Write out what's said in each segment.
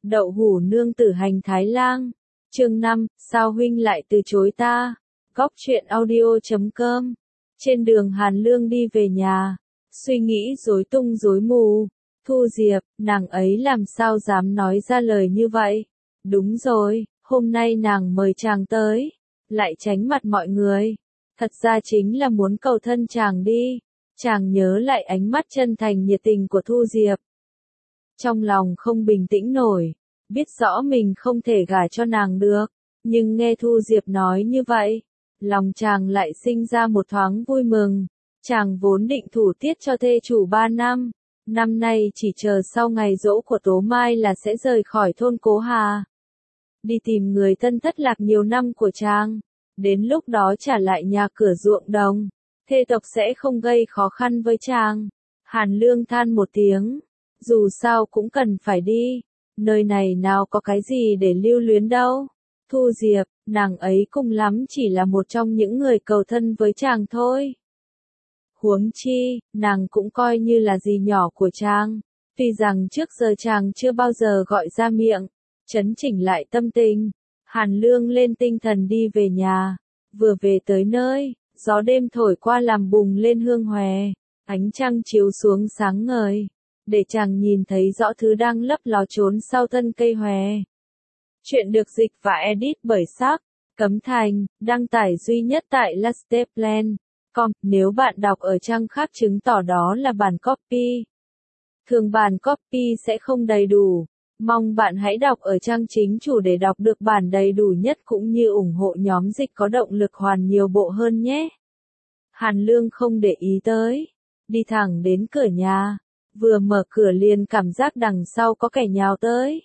Đậu hủ nương tử hành Thái Lang. Chương 5, sao huynh lại từ chối ta? Góc truyện audio.com. Trên đường Hàn Lương đi về nhà, suy nghĩ rối tung rối mù. Thu Diệp, nàng ấy làm sao dám nói ra lời như vậy? Đúng rồi, hôm nay nàng mời chàng tới, lại tránh mặt mọi người. Thật ra chính là muốn cầu thân chàng đi. Chàng nhớ lại ánh mắt chân thành nhiệt tình của Thu Diệp. Trong lòng không bình tĩnh nổi, biết rõ mình không thể gả cho nàng được, nhưng nghe Thu Diệp nói như vậy, lòng chàng lại sinh ra một thoáng vui mừng. Chàng vốn định thủ tiết cho thê chủ 3 năm, năm nay chỉ chờ sau ngày giỗ của Tố Mai là sẽ rời khỏi thôn Cố Hà, đi tìm người thân thất lạc nhiều năm của chàng. Đến lúc đó trả lại nhà cửa ruộng đồng, thê tộc sẽ không gây khó khăn với chàng. Hàn Lương than một tiếng, dù sao cũng cần phải đi, nơi này nào có cái gì để lưu luyến đâu. Thu Diệp, nàng ấy cùng lắm chỉ là một trong những người cầu thân với chàng thôi. Huống chi, nàng cũng coi như là dì nhỏ của chàng, tuy rằng trước giờ chàng chưa bao giờ gọi ra miệng. Chấn chỉnh lại tâm tình, Hàn Lương lên tinh thần đi về nhà. Vừa về tới nơi, gió đêm thổi qua làm bùng lên hương hòe, ánh trăng chiếu xuống sáng ngời, để chàng nhìn thấy rõ thứ đang lấp ló trốn sau thân cây hòe. Chuyện được dịch và edit bởi Sắc Cấm Thành, đăng tải duy nhất tại lasteplan.com. Nếu bạn đọc ở trang khác chứng tỏ đó là bản copy. Thường bản copy sẽ không đầy đủ. Mong bạn hãy đọc ở trang chính chủ để đọc được bản đầy đủ nhất cũng như ủng hộ nhóm dịch có động lực hoàn nhiều bộ hơn nhé. Hàn Lương không để ý tới, đi thẳng đến cửa nhà, vừa mở cửa liền cảm giác đằng sau có kẻ nhào tới.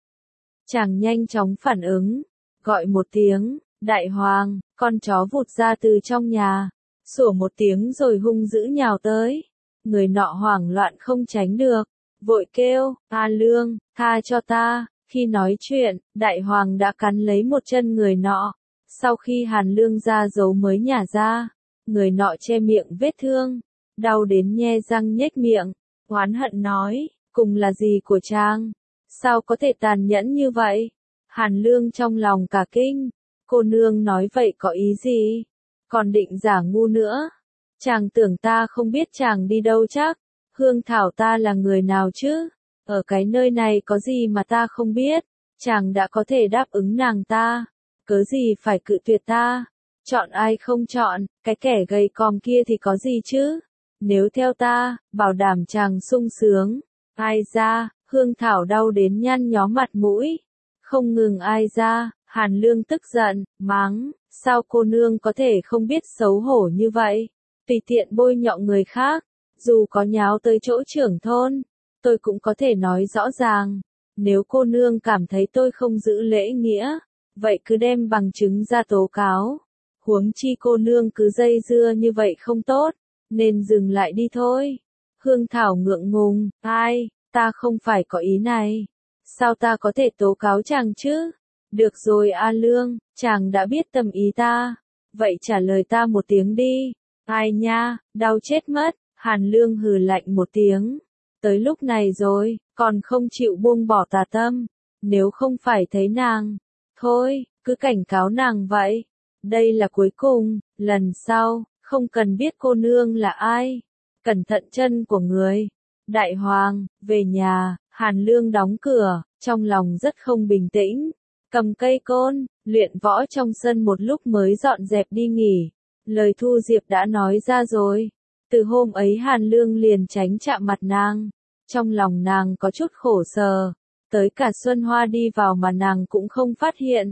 Chàng nhanh chóng phản ứng, gọi một tiếng, Đại Hoàng, con chó vụt ra từ trong nhà, sủa một tiếng rồi hung dữ nhào tới. Người nọ hoảng loạn không tránh được, vội kêu, A Lương, tha cho ta. Khi nói chuyện, Đại Hoàng đã cắn lấy một chân người nọ. Sau khi Hàn Lương ra dấu mới nhả ra, người nọ che miệng vết thương, đau đến nhe răng nhếch miệng, oán hận nói, cùng là gì của chàng? Sao có thể tàn nhẫn như vậy? Hàn Lương trong lòng cả kinh, cô nương nói vậy có ý gì? Còn định giả ngu nữa? Chàng tưởng ta không biết chàng đi đâu chắc? Hương Thảo ta là người nào chứ? Ở cái nơi này có gì mà ta không biết? Chàng đã có thể đáp ứng nàng ta, cớ gì phải cự tuyệt ta? Chọn ai không chọn, cái kẻ gầy còm kia thì có gì chứ? Nếu theo ta, bảo đảm chàng sung sướng. Ai ra, Hương Thảo đau đến nhăn nhó mặt mũi. Không ngừng ai ra, Hàn Lương tức giận, mắng, sao cô nương có thể không biết xấu hổ như vậy? Tùy tiện bôi nhọ người khác. Dù có nháo tới chỗ trưởng thôn, tôi cũng có thể nói rõ ràng. Nếu cô nương cảm thấy tôi không giữ lễ nghĩa, vậy cứ đem bằng chứng ra tố cáo. Huống chi cô nương cứ dây dưa như vậy không tốt, nên dừng lại đi thôi. Hương Thảo ngượng ngùng, ai, ta không phải có ý này. Sao ta có thể tố cáo chàng chứ? Được rồi A Lương, chàng đã biết tâm ý ta. Vậy trả lời ta một tiếng đi. Ai nha, đau chết mất. Hàn Lương hừ lạnh một tiếng. Tới lúc này rồi, còn không chịu buông bỏ tà tâm. Nếu không phải thấy nàng, thôi, cứ cảnh cáo nàng vậy. Đây là cuối cùng, lần sau, không cần biết cô nương là ai. Cẩn thận chân của người. Đại Hoàng, về nhà, Hàn Lương đóng cửa, trong lòng rất không bình tĩnh. Cầm cây côn, luyện võ trong sân một lúc mới dọn dẹp đi nghỉ. Lời Thu Diệp đã nói ra rồi. Từ hôm ấy Hàn Lương liền tránh chạm mặt nàng. Trong lòng nàng có chút khổ sở. Tới cả Xuân Hoa đi vào mà nàng cũng không phát hiện.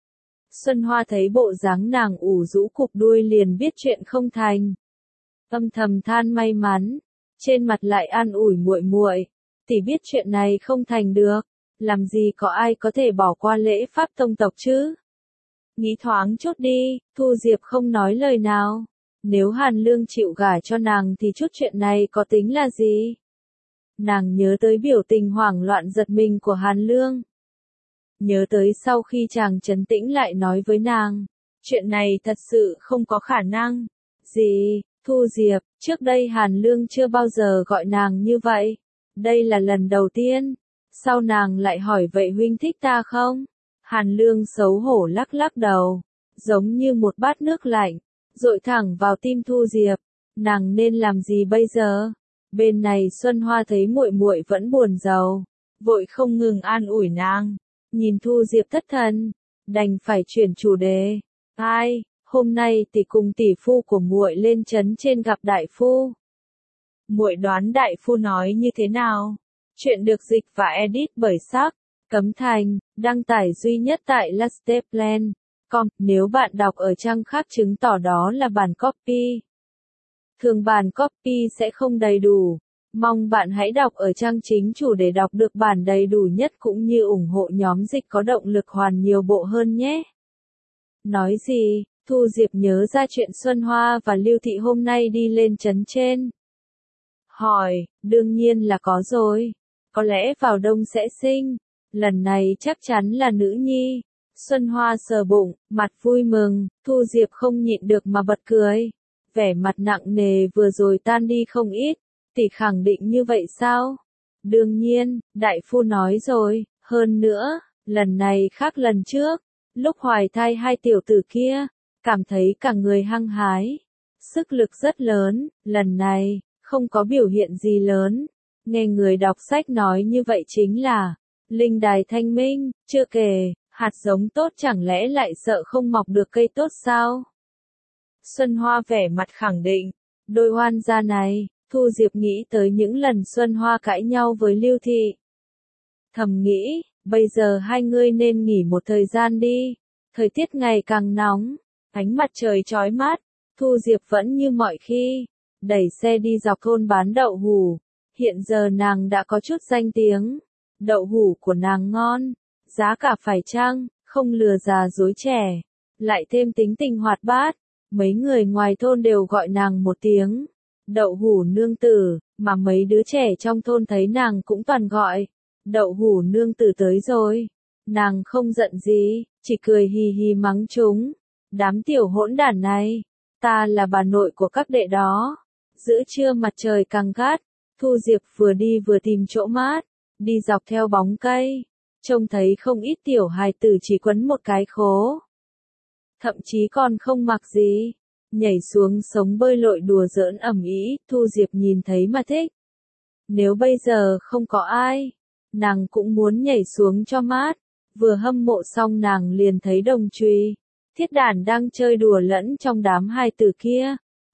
Xuân Hoa thấy bộ dáng nàng ủ rũ cụp đuôi liền biết chuyện không thành. Âm thầm than may mắn. Trên mặt lại an ủi muội muội. Tỷ biết chuyện này không thành được. Làm gì có ai có thể bỏ qua lễ pháp tông tộc chứ? Nghĩ thoáng chút đi, Thu Diệp không nói lời nào. Nếu Hàn Lương chịu gả cho nàng thì chút chuyện này có tính là gì? Nàng nhớ tới biểu tình hoảng loạn giật mình của Hàn Lương. Nhớ tới sau khi chàng trấn tĩnh lại nói với nàng. Chuyện này thật sự không có khả năng. Gì, Thu Diệp, trước đây Hàn Lương chưa bao giờ gọi nàng như vậy. Đây là lần đầu tiên. Sao nàng lại hỏi vậy huynh thích ta không? Hàn Lương xấu hổ lắc lắc đầu, giống như một bát nước lạnh, dội thẳng vào tim Thu Diệp. Nàng nên làm gì bây giờ? Bên này Xuân Hoa thấy muội muội vẫn buồn rầu, vội không ngừng an ủi nàng. Nhìn Thu Diệp thất thần, đành phải chuyển chủ đề. Ai, hôm nay tỷ cùng tỷ phu của muội lên trấn trên gặp đại phu. Muội đoán đại phu nói như thế nào? Chuyện được dịch và edit bởi Sắc Cấm Thành, đăng tải duy nhất tại lasteplan.com. Nếu bạn đọc ở trang khác chứng tỏ đó là bản copy. Thường bản copy sẽ không đầy đủ. Mong bạn hãy đọc ở trang chính chủ để đọc được bản đầy đủ nhất cũng như ủng hộ nhóm dịch có động lực hoàn nhiều bộ hơn nhé. Nói gì? Thu Diệp nhớ ra chuyện Xuân Hoa và Lưu Thị hôm nay đi lên trấn trên. Hỏi, đương nhiên là có rồi. Có lẽ vào đông sẽ sinh. Lần này chắc chắn là nữ nhi. Xuân Hoa sờ bụng, mặt vui mừng. Thu Diệp không nhịn được mà bật cười. Vẻ mặt nặng nề vừa rồi tan đi không ít. Tỷ khẳng định như vậy sao? Đương nhiên, đại phu nói rồi. Hơn nữa, lần này khác lần trước. Lúc hoài thai hai tiểu tử kia, cảm thấy cả người hăng hái. Sức lực rất lớn, lần này, không có biểu hiện gì lớn. Nghe người đọc sách nói như vậy chính là linh đài thanh minh, chưa kể, hạt giống tốt chẳng lẽ lại sợ không mọc được cây tốt sao? Xuân Hoa vẻ mặt khẳng định, đôi oan gia này, Thu Diệp nghĩ tới những lần Xuân Hoa cãi nhau với Lưu Thị. Thầm nghĩ, bây giờ hai ngươi nên nghỉ một thời gian đi, thời tiết ngày càng nóng, ánh mặt trời chói mát, Thu Diệp vẫn như mọi khi, đẩy xe đi dọc thôn bán đậu hủ. Hiện giờ nàng đã có chút danh tiếng, đậu hủ của nàng ngon, giá cả phải chăng, không lừa già dối trẻ, lại thêm tính tình hoạt bát, mấy người ngoài thôn đều gọi nàng một tiếng đậu hủ nương tử, mà mấy đứa trẻ trong thôn thấy nàng cũng toàn gọi đậu hủ nương tử tới rồi. Nàng không giận gì, chỉ cười hì hì mắng chúng, đám tiểu hỗn đản này, ta là bà nội của các đệ đó. Giữa trưa mặt trời càng gắt, Thu Diệp vừa đi vừa tìm chỗ mát, đi dọc theo bóng cây, trông thấy không ít tiểu hài tử chỉ quấn một cái khố. Thậm chí còn không mặc gì, nhảy xuống sống bơi lội đùa giỡn ầm ĩ, Thu Diệp nhìn thấy mà thích. Nếu bây giờ không có ai, nàng cũng muốn nhảy xuống cho mát. Vừa hâm mộ xong nàng liền thấy Đồng Trùy, Thiết Đản đang chơi đùa lẫn trong đám hài tử kia.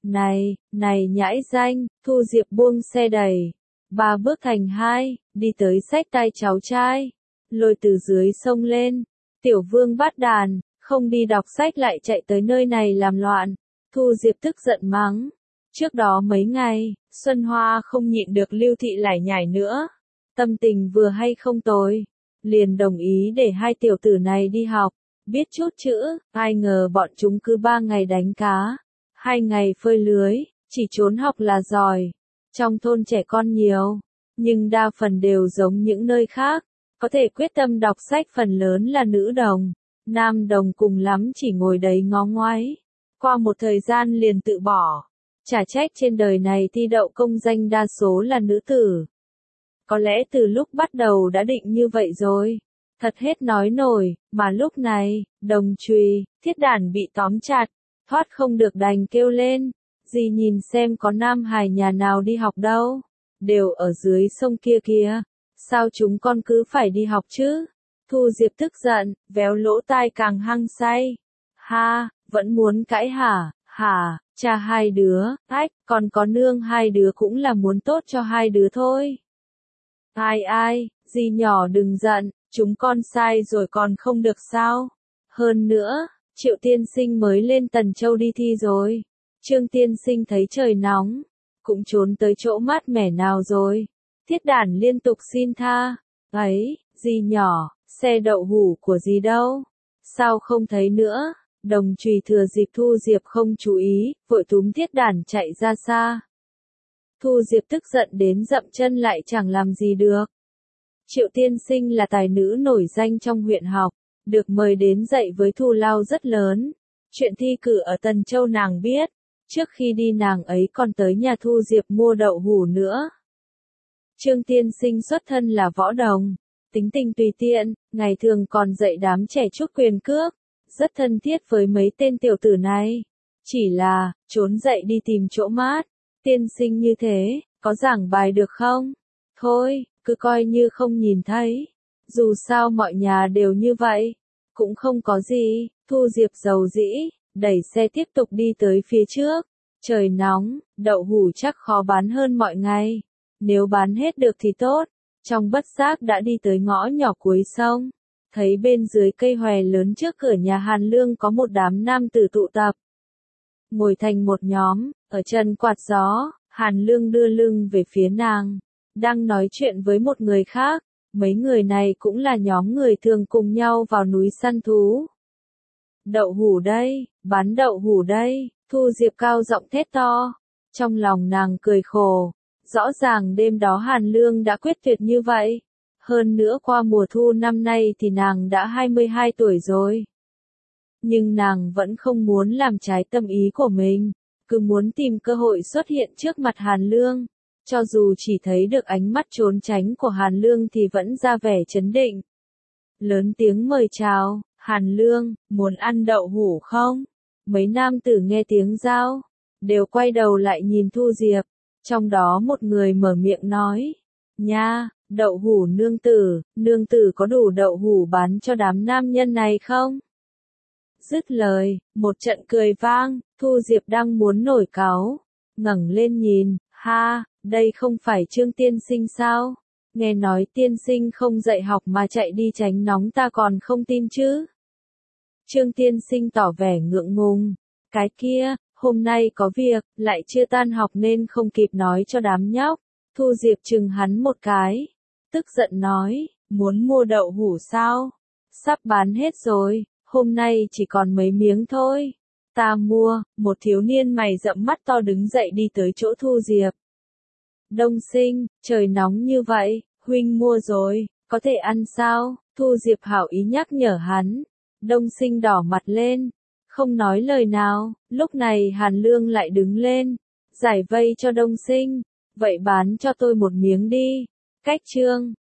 Này nhãi danh, Thu Diệp buông xe đẩy, 3 bước thành 2, đi tới xách tay cháu trai, lôi từ dưới sông lên. Tiểu Vương bắt đàn, không đi đọc sách lại chạy tới nơi này làm loạn. Thu Diệp tức giận mắng. Trước đó mấy ngày, Xuân Hoa không nhịn được Lưu Thị lải nhải nữa. Tâm tình vừa hay không tồi, liền đồng ý để hai tiểu tử này đi học, biết chút chữ. Ai ngờ bọn chúng cứ 3 ngày đánh cá, 2 ngày phơi lưới, chỉ trốn học là giỏi. Trong thôn trẻ con nhiều, nhưng đa phần đều giống những nơi khác, có thể quyết tâm đọc sách phần lớn là nữ đồng, nam đồng cùng lắm chỉ ngồi đấy ngó ngoái. Qua một thời gian liền tự bỏ, chả trách trên đời này thi đậu công danh đa số là nữ tử. Có lẽ từ lúc bắt đầu đã định như vậy rồi. Thật hết nói nổi, mà lúc này, Đồng Trùy, Thiết Đản bị tóm chặt, thoát không được đành kêu lên. Dì nhìn xem có nam hài nhà nào đi học đâu, đều ở dưới sông kia kìa, sao chúng con cứ phải đi học chứ? Thu Diệp tức giận, véo lỗ tai càng hăng say. Ha, vẫn muốn cãi hả? Hả, cha hai đứa, ách, còn có nương hai đứa cũng là muốn tốt cho hai đứa thôi. Ai, dì nhỏ đừng giận, chúng con sai rồi còn không được sao? Hơn nữa, Triệu tiên sinh mới lên Tần Châu đi thi rồi. Trương tiên sinh thấy trời nóng, cũng trốn tới chỗ mát mẻ nào rồi. Thiết Đản liên tục xin tha. Ấy, dì nhỏ, xe đậu hủ của dì đâu? Sao không thấy nữa? Đồng Trùy thừa dịp Thu Diệp không chú ý, vội túm Thiết Đản chạy ra xa. Thu Diệp tức giận đến dậm chân lại chẳng làm gì được. Triệu tiên sinh là tài nữ nổi danh trong huyện học, được mời đến dạy với thù lao rất lớn. Chuyện thi cử ở Tần Châu nàng biết, trước khi đi nàng ấy còn tới nhà Thu Diệp mua đậu hủ nữa. Trương tiên sinh xuất thân là võ đồng, tính tình tùy tiện, ngày thường còn dạy đám trẻ chút quyền cước, rất thân thiết với mấy tên tiểu tử này. Chỉ là, trốn dậy đi tìm chỗ mát, tiên sinh như thế, có giảng bài được không? Thôi, cứ coi như không nhìn thấy. Dù sao mọi nhà đều như vậy, cũng không có gì. Thu Diệp dầu dĩ, đẩy xe tiếp tục đi tới phía trước. Trời nóng, đậu hũ chắc khó bán hơn mọi ngày. Nếu bán hết được thì tốt. Trong bất giác đã đi tới ngõ nhỏ cuối sông. Thấy bên dưới cây hòe lớn trước cửa nhà Hàn Lương có một đám nam tử tụ tập. Ngồi thành một nhóm, ở chân quạt gió, Hàn Lương đưa lưng về phía nàng. Đang nói chuyện với một người khác. Mấy người này cũng là nhóm người thường cùng nhau vào núi săn thú. Đậu hũ đây, bán đậu hũ đây, Thu Diệp cao giọng thét to. Trong lòng nàng cười khổ. Rõ ràng đêm đó Hàn Lương đã quyết tuyệt như vậy. Hơn nữa qua mùa thu năm nay thì nàng đã 22 tuổi rồi. Nhưng nàng vẫn không muốn làm trái tâm ý của mình, cứ muốn tìm cơ hội xuất hiện trước mặt Hàn Lương. Cho dù chỉ thấy được ánh mắt trốn tránh của Hàn Lương thì vẫn ra vẻ trấn định. Lớn tiếng mời chào, Hàn Lương, muốn ăn đậu hũ không? Mấy nam tử nghe tiếng giao, đều quay đầu lại nhìn Thu Diệp. Trong đó một người mở miệng nói, nha, đậu hũ nương tử có đủ đậu hũ bán cho đám nam nhân này không? Dứt lời, một trận cười vang, Thu Diệp đang muốn nổi cáu, ngẩng lên nhìn, ha, đây không phải Trương tiên sinh sao? Nghe nói tiên sinh không dạy học mà chạy đi tránh nóng ta còn không tin chứ? Trương tiên sinh tỏ vẻ ngượng ngùng, cái kia, hôm nay có việc, lại chưa tan học nên không kịp nói cho đám nhóc. Thu Diệp chừng hắn một cái, tức giận nói, muốn mua đậu hũ sao? Sắp bán hết rồi, hôm nay chỉ còn mấy miếng thôi. Ta mua, một thiếu niên mày rậm mắt to đứng dậy đi tới chỗ Thu Diệp. Đông sinh, trời nóng như vậy, huynh mua rồi, có thể ăn sao? Thu Diệp hảo ý nhắc nhở hắn. Đông sinh đỏ mặt lên, không nói lời nào. Lúc này Hàn Lương lại đứng lên, giải vây cho Đông sinh. Vậy bán cho tôi một miếng đi. Cách chương